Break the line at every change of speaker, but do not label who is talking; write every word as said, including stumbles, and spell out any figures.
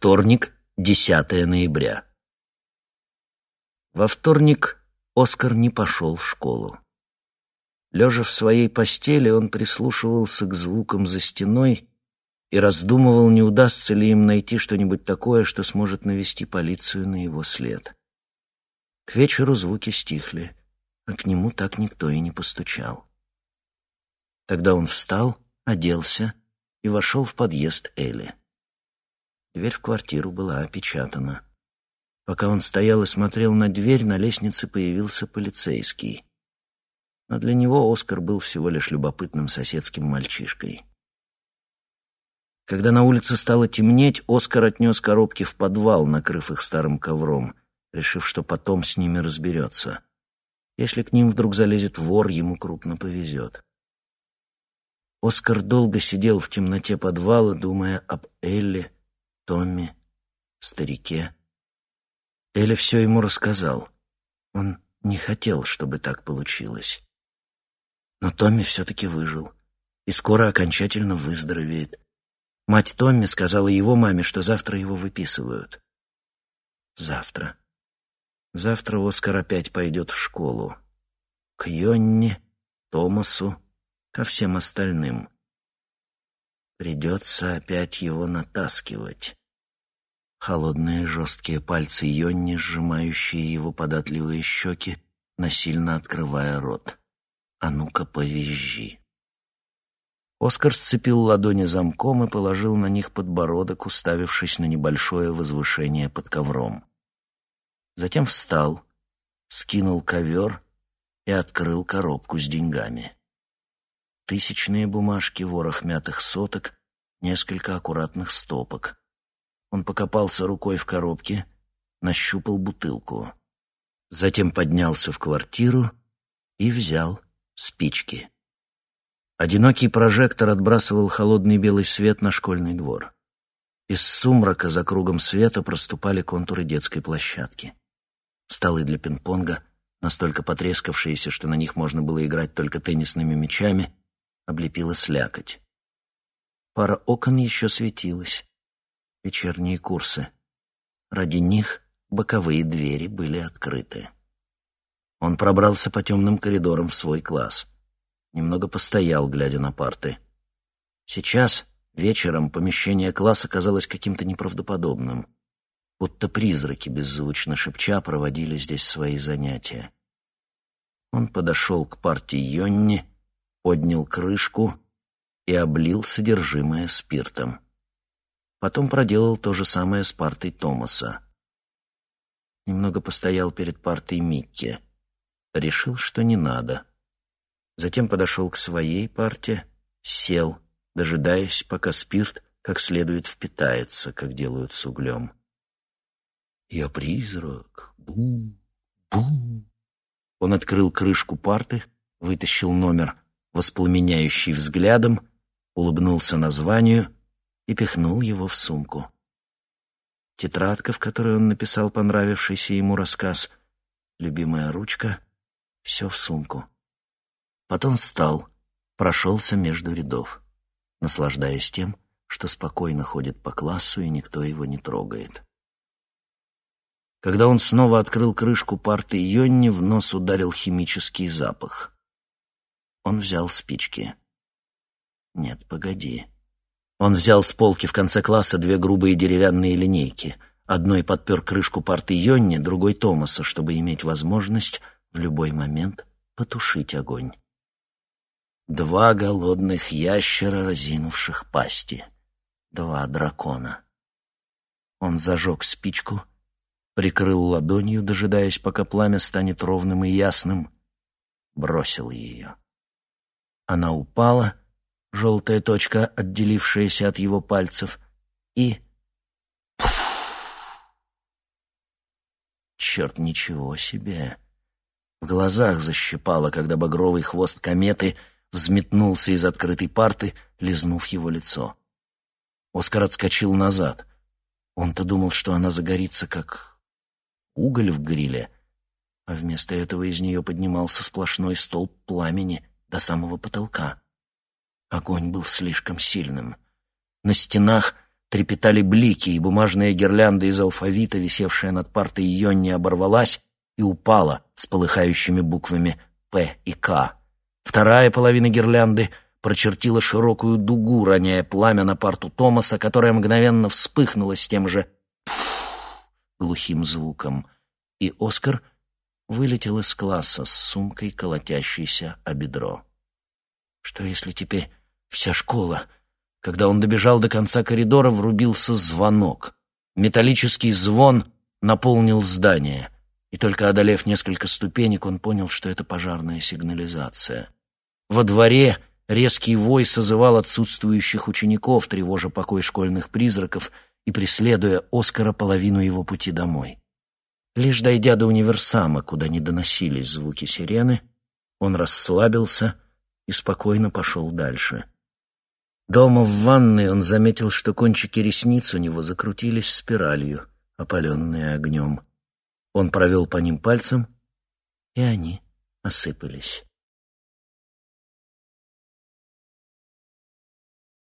Вторник, десятое ноября. Во вторник Оскар не пошел в школу. Лежа в своей постели, он прислушивался к звукам за стеной и раздумывал, не удастся ли им найти что-нибудь такое, что сможет навести полицию на его след. К вечеру звуки стихли, а к нему так никто и не постучал. Тогда он встал, оделся и вошел в подъезд Элли. Дверь в квартиру была опечатана. Пока он стоял и смотрел на дверь, на лестнице появился полицейский. Но для него Оскар был всего лишь любопытным соседским мальчишкой. Когда на улице стало темнеть, Оскар отнес коробки в подвал, накрыв их старым ковром, решив, что потом с ними разберется. Если к ним вдруг залезет вор, ему крупно повезет. Оскар долго сидел в темноте подвала, думая об Элли, Томми, старике. Элли все ему рассказал. Он не хотел, чтобы так получилось. Но Томми все-таки выжил и скоро окончательно выздоровеет. Мать Томми сказала его маме, что завтра его выписывают. Завтра. Завтра Оскар опять пойдет в школу. К Йонне, Томасу, ко всем остальным. Придется опять его натаскивать. Холодные жесткие пальцы Йонни, сжимающие его податливые щеки, насильно открывая рот. «А ну-ка, повизжи!» Оскар сцепил ладони замком и положил на них подбородок, уставившись на небольшое возвышение под ковром. Затем встал, скинул ковер и открыл коробку с деньгами. Тысячные бумажки, ворох мятых соток, несколько аккуратных стопок. Он покопался рукой в коробке, нащупал бутылку. Затем поднялся в квартиру и взял спички. Одинокий прожектор отбрасывал холодный белый свет на школьный двор. Из сумрака за кругом света проступали контуры детской площадки. Столы для пинг-понга, настолько потрескавшиеся, что на них можно было играть только теннисными мячами, облепила слякоть. Пара окон еще светилась. Вечерние курсы. Ради них боковые двери были открыты. Он пробрался по темным коридорам в свой класс. Немного постоял, глядя на парты. Сейчас, вечером, помещение класса казалось каким-то неправдоподобным. Будто призраки, беззвучно шепча, проводили здесь свои занятия. Он подошел к парте Йонни, поднял крышку и облил содержимое спиртом. Потом проделал то же самое с партой Томаса. Немного постоял перед партой Микки. Решил, что не надо. Затем подошел к своей парте, сел, дожидаясь, пока спирт как следует впитается, как делают с углем. «Я призрак! Бу! Бу!» Он открыл крышку парты, вытащил номер, воспламеняющий взглядом, улыбнулся названию и пихнул его в сумку. Тетрадка, в которой он написал понравившийся ему рассказ, любимая ручка — все в сумку. Потом встал, прошелся между рядов, наслаждаясь тем, что спокойно ходит по классу и никто его не трогает. Когда он снова открыл крышку парты Йонни, в нос ударил химический запах. Он взял спички. Нет, погоди. Он взял с полки в конце класса две грубые деревянные линейки. Одной подпер крышку парты Йонни, другой Томаса, чтобы иметь возможность в любой момент потушить огонь. Два голодных ящера, разинувших пасти. Два дракона. Он зажег спичку, прикрыл ладонью, дожидаясь, пока пламя станет ровным и ясным, бросил ее. Она упала, желтая точка, отделившаяся от его пальцев, и... Черт, ничего себе! В глазах защипало, когда багровый хвост кометы взметнулся из открытой парты, лизнув его лицо. Оскар отскочил назад. Он-то думал, что она загорится, как уголь в гриле, а вместо этого из нее поднимался сплошной столб пламени до самого потолка. Огонь был слишком сильным. На стенах трепетали блики, и бумажная гирлянда из алфавита, висевшая над партой Йонни, оборвалась и упала с полыхающими буквами «П» и «К». Вторая половина гирлянды прочертила широкую дугу, роняя пламя на парту Томаса, которая мгновенно вспыхнула с тем же «пф» глухим звуком, и Оскар вылетел из класса с сумкой, колотящейся о бедро. Что если теперь вся школа? Когда он добежал до конца коридора, врубился звонок. Металлический звон наполнил здание, и только одолев несколько ступенек, он понял, что это пожарная сигнализация. Во дворе резкий вой созывал отсутствующих учеников, тревожа покой школьных призраков и преследуя Оскара половину его пути домой. Лишь дойдя до универсама, куда не доносились звуки сирены, он расслабился и спокойно пошел дальше. Дома в ванной он заметил, что кончики ресниц у него закрутились спиралью, опаленные огнем. Он провел по ним пальцем, и они осыпались.